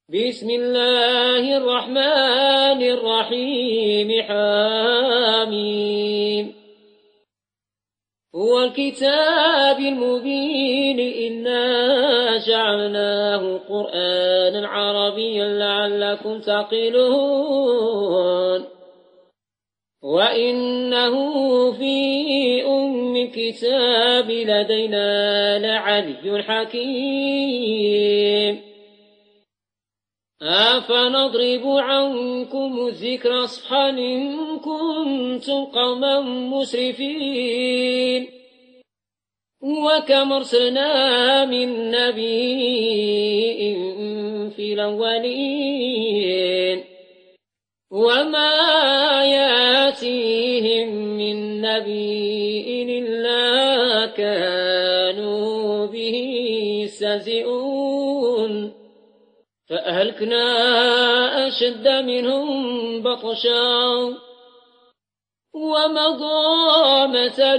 بسم الله الرحمن الرحيم حميم هو الكتاب المبين إنا جعلناه قرآنا عربيا لعلكم تعقلون وإنه في أم الكتاب لدينا لعلي حكيم أفنضرب عنكم الذكر صفحا إن كنتم قوما مسرفين وكم أرسلنا من نبي في الأولين وما ياتيهم من نبي إلا كانوا به يستهزئون فأهلكنا أشد منهم بطشا ومضى مثل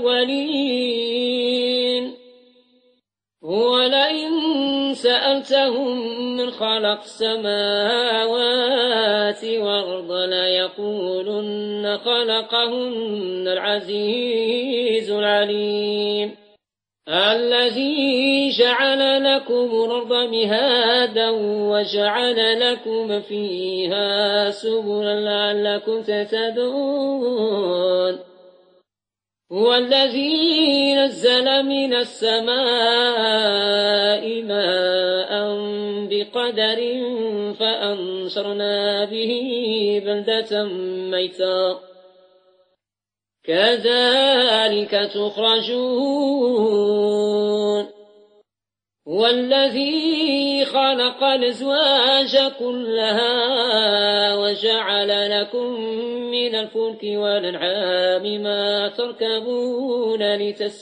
الأولين ولئن سألتهم من خلق السماوات والأرض ليقولن خلقهن العزيز العليم الذي جعل لكم الأرض مهادا وجعل لكم فيها سبلا لعلكم تهتدون هو الذي نزل من السماء ماء بقدر فأنشرنا به بلدة ميتا كذلك تخرجون والذي خلق الأزواج كلها وجعل لكم من الفلك والأنعام ما تركبون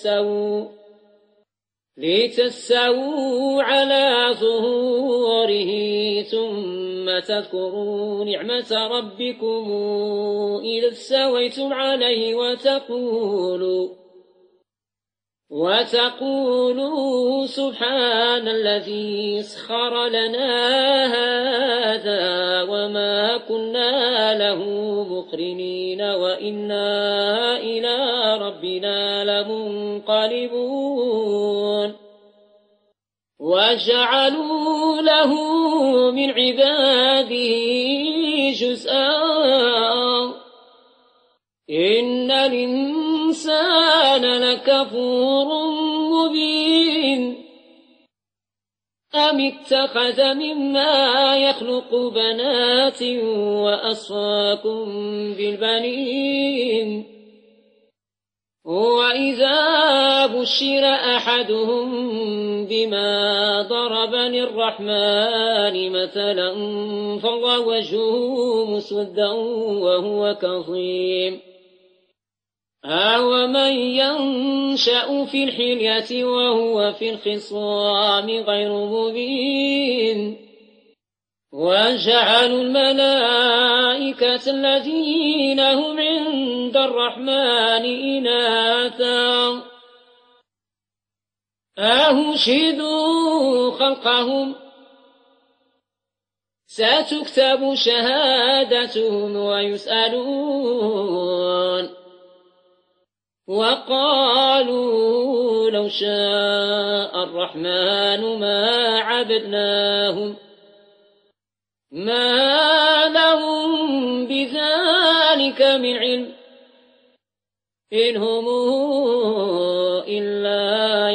لتستووا على ظهوره ثم تذكروا نعمة ربكم إذا استويتم عليه وتقولوا سبحان الذي سخر لنا هذا وما كنا له مقرنين وإنا إلى ربنا لمنقلبون وجعلوا له من عباده جزءا إن الإنسان لكفور مبين أم اتخذ مما يخلق بنات وأصفاكم بالبنين وإذا بشر أحدهم بما ضرب للرحمن مثلا فظل وجهه مسودا وهو كظيم أومن ينشأ في الحلية وهو في الخصام غير مبين وجعلوا الملائكة الذين هم عند الرحمن إناثا أشهدوا خلقهم ستكتب شهادتهم ويسألون وقالوا لو شاء الرحمن ما عبدناهم ما لهم بذلك من علم إن هم إلا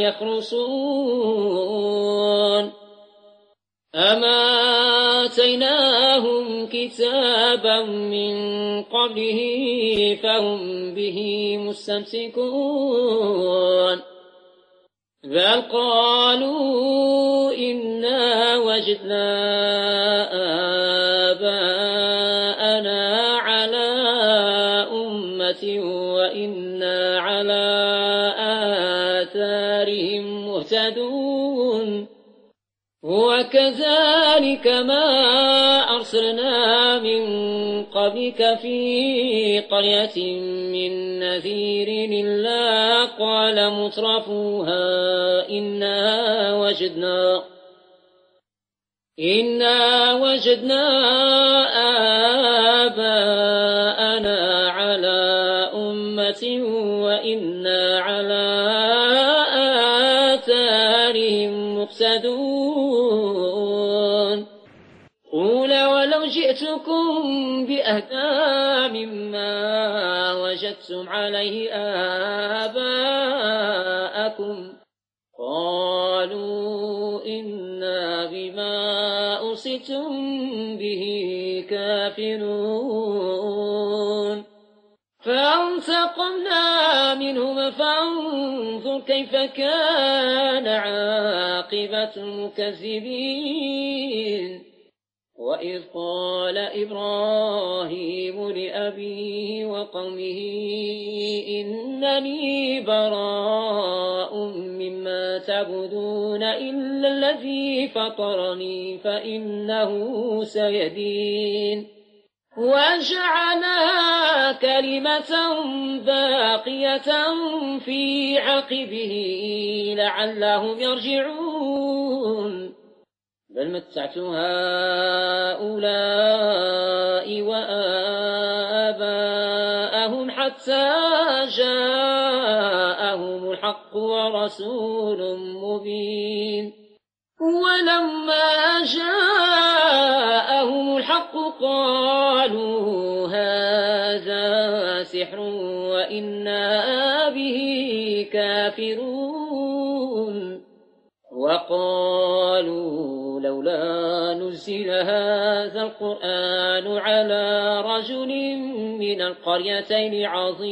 يخرصون أما آتيناهم كتابا من قبله فهم به مستمسكون بل قالوا إنا وجدنا آباءنا على أمة وإنا على آثارهم مهتدون وكذلك ما أرسلنا من قبلك في قرية من نذير إلا قال مترفوها إنا إنا وجدنا آباءنا على أمة وإنا على آثارهم مقتدون قل ولو جئتكم بأهدى مما وجدتم عليه آباءكم قالوا إنا بما أرسلتم به كافرون فانتقمنا منهم فانظر كيف كان عاقبة المكذبين وإذ قال إبراهيم لأبيه وقومه إنني براء مما تعبدون إلا الذي فطرني فإنه سيهدين وجعلها كلمة باقية في عقبه لعلهم يرجعون بل متعت هؤلاء وآباءهم حتى جاءهم الحق ورسول مبين ولما جاءهم الحق قالوا هذا سحر وإنا به كافرون وقالوا لولا نزل هذا القرآن على رجل من القريتين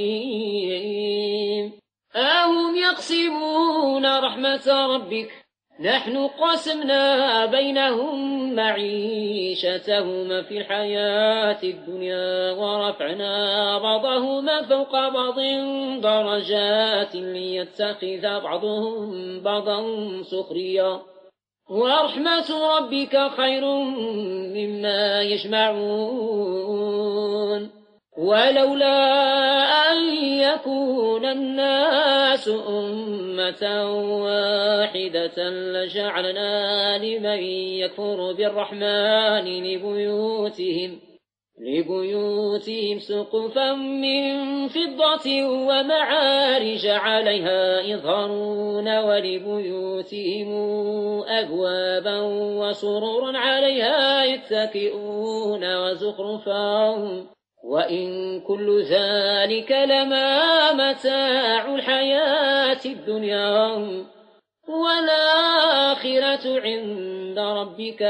عظيم أهم يقسمون رحمة ربك نحن قسمنا بينهم معيشتهم في الحياة الدنيا ورفعنا بعضهم فوق بعض درجات ليتخذ بعضهم بعضا سخريا ورحمة ربك خير مما يجمعون ولولا أن يكون الناس أمة واحدة لجعلنا لمن يكفر بالرحمن لبيوتهم سقفا من فضة ومعارج عليها يظهرون ولبيوتهم أبوابا وسررا عليها يتكئون وزخرفا وإن كل ذلك لما متاع الحياة الدنيا والآخرة عند ربك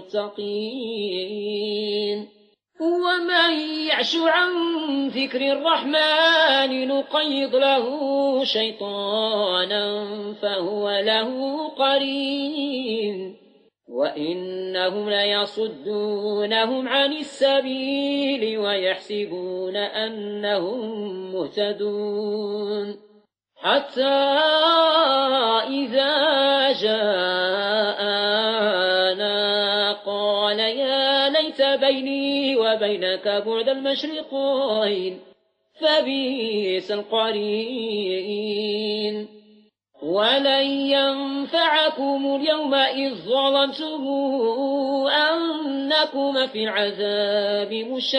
للمتقين ومن يعش عن ذكر الرحمن نقيض له شيطانا فهو له قرين وإنهم ليصدونهم عن السبيل ويحسبون أنهم مهتدون حتى إذا جاءنا قال يا ليت بيني وبينك بعد المشرقين فبئس القرين ولن ينفعكم اليوم إذ ظلمتم أنكم في العذاب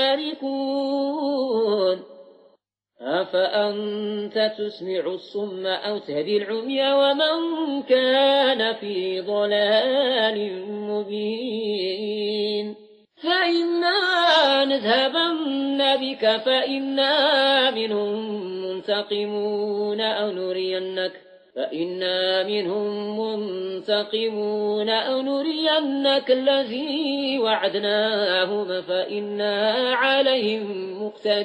مشاركون أفأنت تسمع الصم أو تهدي العمي ومن كان في ضلال مبين فإنا نذهبن بك فإنا منهم منتقمون أو نرينك الذي وعدناهم فإنا عليهم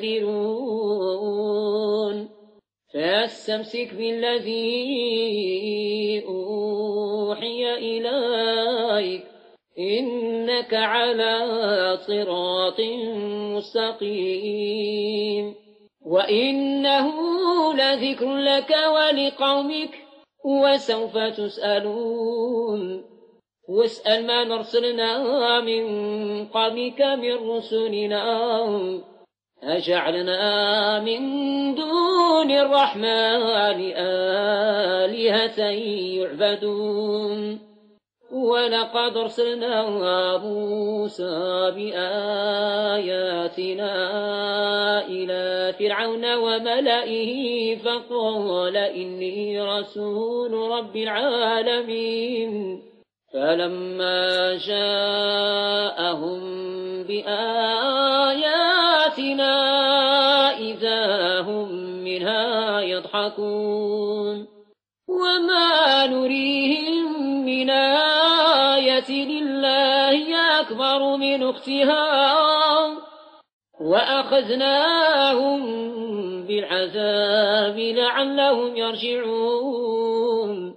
مقتدرون فاستمسك بالذي أوحي إليك إنك على صراط مستقيم وإنه لذكر لك ولقومك وسوف تسألون واسأل ما نرسلنا من قبلك من رسلنا أجعلنا من دون الرحمن آلهة يعبدون ولقد أرسلنا موسى بآياتنا إلى فرعون وملئه فقال إني رسول رب العالمين فلما جاءهم بآياتنا إذا هم منها يضحكون وما نريهم من آية لله أكبر من أختها وأخذناهم بالعذاب لعلهم يرجعون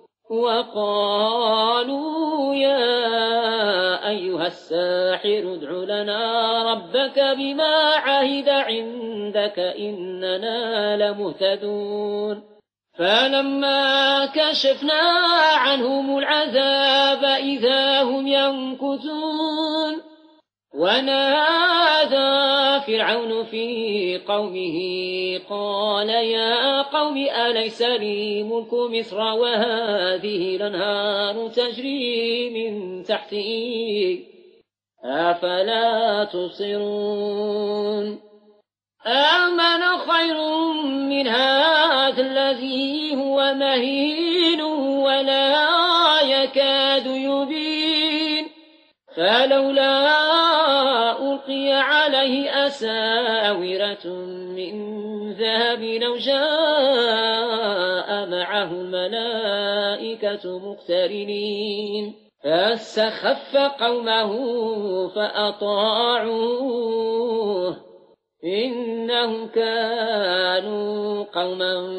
وقالوا يا أيها الساحر ادع لنا ربك بما عهد عندك إننا لمهتدون فلما كشفنا عنهم العذاب إذا هم ينكثون ونادى فرعون في قومه قال يا قوم أليس لي ملك مصر وهذه الأنهار تجري من تحتي أفلا تبصرون آمن خير من هذا الذي هو مهين ولا يكاد يبين فلولا ألقي عليه أساورة من ذهب لو جاء معه الملائكة مقترنين فاستخف قومه فأطاعوه إنهم كانوا قوما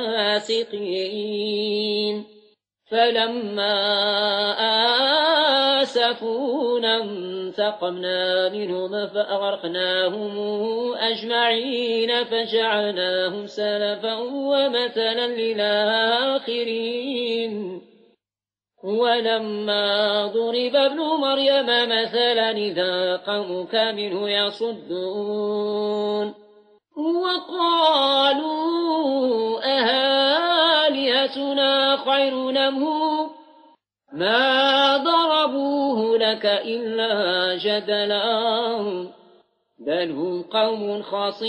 فاسقين فلما آسفونا انتقمنا منهم فأغرقناهم أجمعين فجعلناهم سلفا ومثلا للآخرين ولما ضرب ابن مريم مثلا إذا قومك منه يصدون وقالوا أهالهتنا خير أم هو ما ضربوه لك إلا جدلا بل هم قوم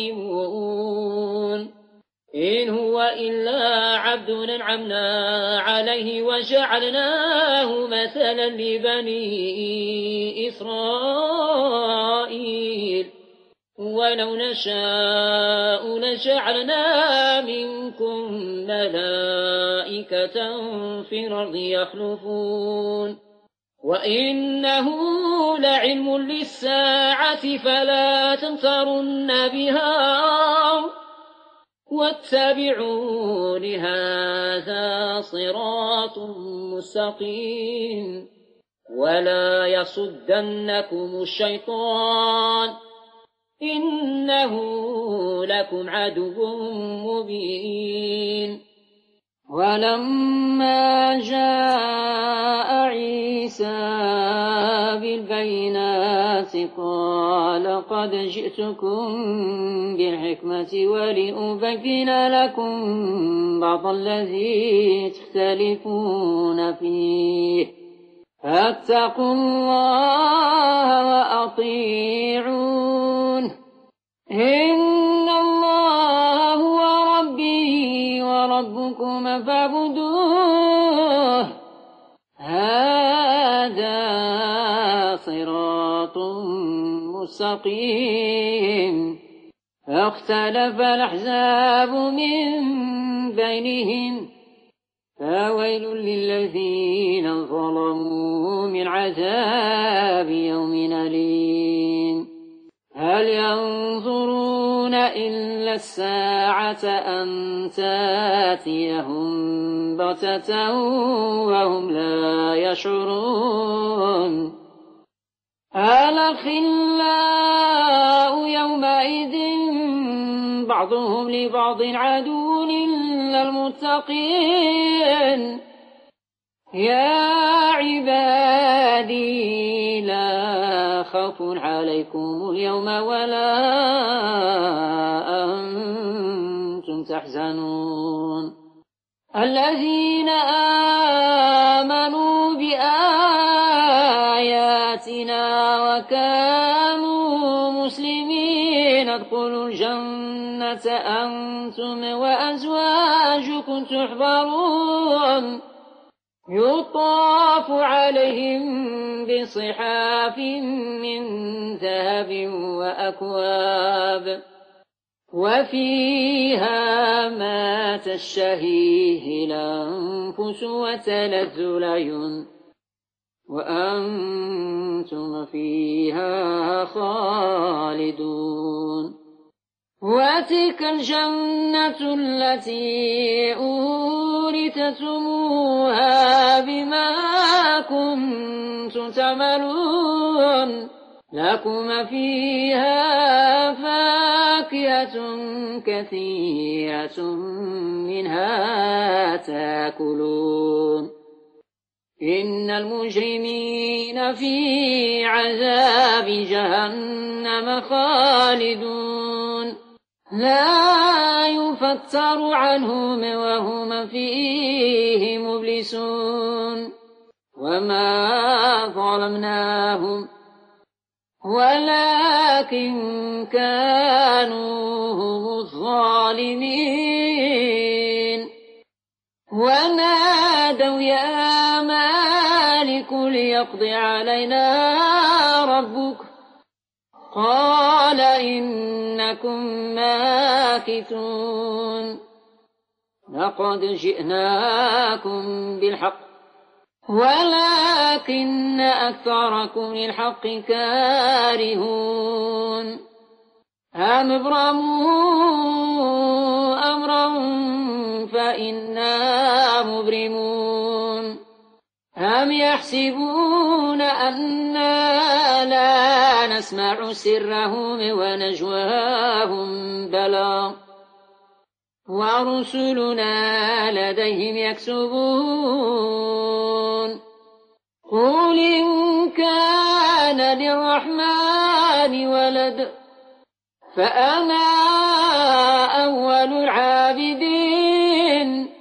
خصمون إن هو إلا عبد أنعمنا عليه وجعلناه مثلا لبني إسرائيل ولو نشاء لجعلنا منكم ملائكة في الأرض يخلفون وإنه لعلم للساعة فلا تمترن بها واتبعون هذا صراط مستقيم ولا يصدنكم الشيطان إنه لكم عدو مبين ولما جاء عيسى بالبينات قال قد جئتكم بالحكمة ولأبين لكم بعض الذي تختلفون فيه فاتقوا الله وأطيعون إن الله هو ربي وربكم فاعبدوه هذا صراط مستقيم فاختلف الأحزاب من بينهم فويل للذين ظلموا من عذاب يوم أليم هل ينظرون إلا الساعة أن تأتيهم بغتة وهم لا يشعرون الأخلاء يومئذ بعضهم لبعض عدو إلا المتقين يا عبادي لا خوف عليكم اليوم ولا أنتم تحزنون الذين آمنوا بآياتنا كانوا مسلمين ادخلوا الجنة أنتم وأزواجكم تحبرون يطاف عليهم بصحاف من ذهب وأكواب وفيها ما تشتهيه الأنفس وتلذ الأعين وأنتم فيها خالدون وتلك الجنة التي أورثتموها بما كنتم تعملون لكم فيها فاكهة كثيرة منها تأكلون إن المجرمين في عذاب جهنم خالدون لا يفتر عنهم وهم فيه مبلسون وما ظلمناهم ولكن كانوا هم الظالمين ونادوا يا مالك ليقض علينا ربك قال إنكم ماكثون لقد جئناكم بالحق ولكن أكثركم للحق كارهون أم ابرموا أمرا فإنا مبرمون أم يحسبون أنا لا نسمع سرهم ونجواهم بلى ورسلنا لديهم يكتبون قل إن كان للرحمن ولد فأنا أول العابدين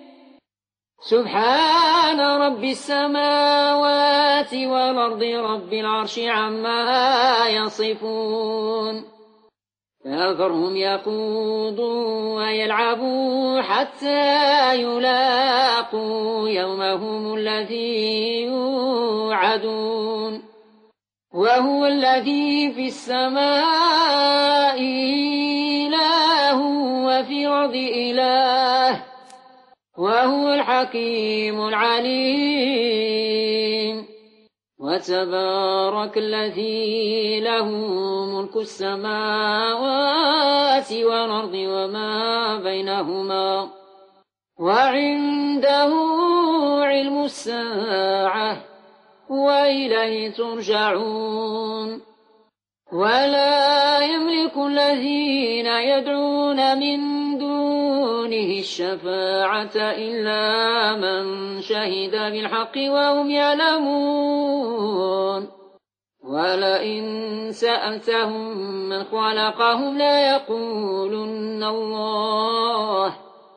سبحان رب السماوات والأرض رب العرش عما يصفون فذرهم يخوضوا ويلعبوا حتى يلاقوا يومهم الذي يوعدون وهو الذي في السماء إله وفي الأرض إله وهو الحكيم العليم وتبارك الذي له ملك السماوات والأرض وما بينهما وعنده علم الساعة وإليه ترجعون ولا يملك الذين يدعون من دونه الشفاعة إلا من شهد بالحق وهم يعلمون ولئن سألتهم من خلقهم ليقولن الله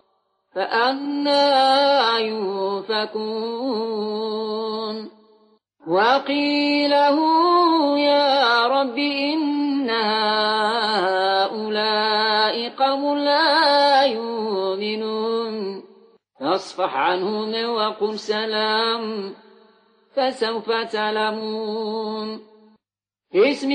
فأنى يؤفكون وقيله يا رب إن هؤلاء قوم لا يؤمنون فاصفح عنهم وقل سلام فسوف تعلمون